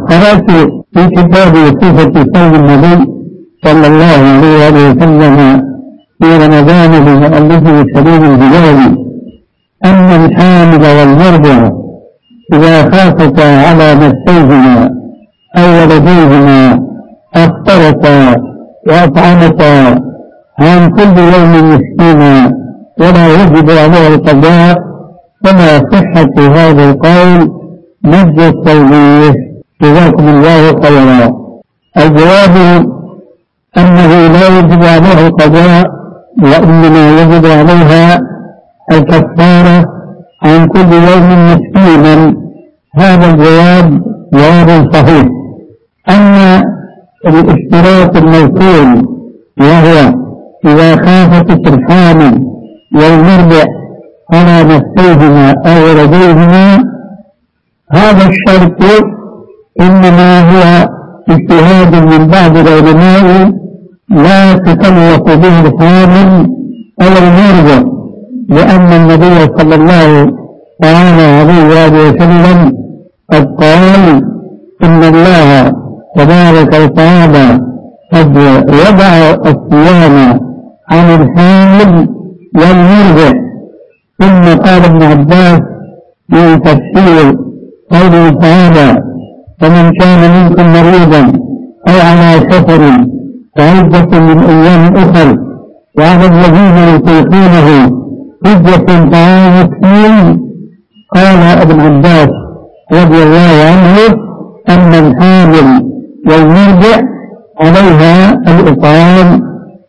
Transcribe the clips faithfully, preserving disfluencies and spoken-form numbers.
قرأت في كتاب صفة صوم النبي صلى الله عليه وسلم في رمضان لمؤلفه سليم الهلالي أن الحامل والمرضع إذا خافتا على نفسيهما أو ولديهما أفطرتا وأطعمتا عن كل يوم مسكينا ولا يجب عليه القضاء، فما صحة هذا القول مد الصومية؟ جزاكم الله خيرا. الجواب أنه لا يجب عليه القضاء، وإنما يجب عليها الكفارة عن كل يوم مسكينا. هذا الجواب جواب صحيح. أما الاشتراط المذكور وهو إذا خافت الحامل والمرضع على نفسيهما أو ولديهما، هذا الشرط إنما هو اجتهاد من بعض العلماء لا تكلف به الحامل أو المرضع، لأن النبي صلى الله عليه وآله وسلم قد قال إن الله تبارك وتعالى قد وضع الصيام عن الحامل والمرضع. ثم قال ابن عباس في تفسير قوله تعالى فمن كان منكم مريضا أو على سفر فعدة من أيام أخر وعلى الذين يطيقونه فدية طعام مسكين. قال ابن عباس رضي الله عنه أن الحامل والمرضع عليها الإطعام،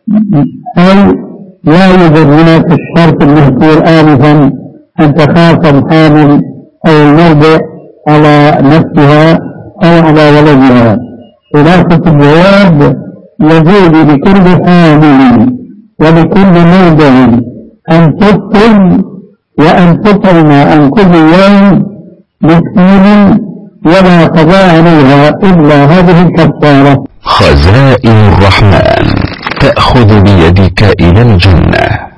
أي لا يوجد هناك الشرط المذكور آنفا أن تخاف الحامل أو المرضع على نفسها أو على ولدها. خلاصة الجواب يجوز لكل حامل ولكل مرضع أن تفطر وأن تطعم عن كل يوم مسكين ولا قضاء عليها إلا هذه الكفارة. خزائن الرحمن تأخذ بيدك إلى الجنة.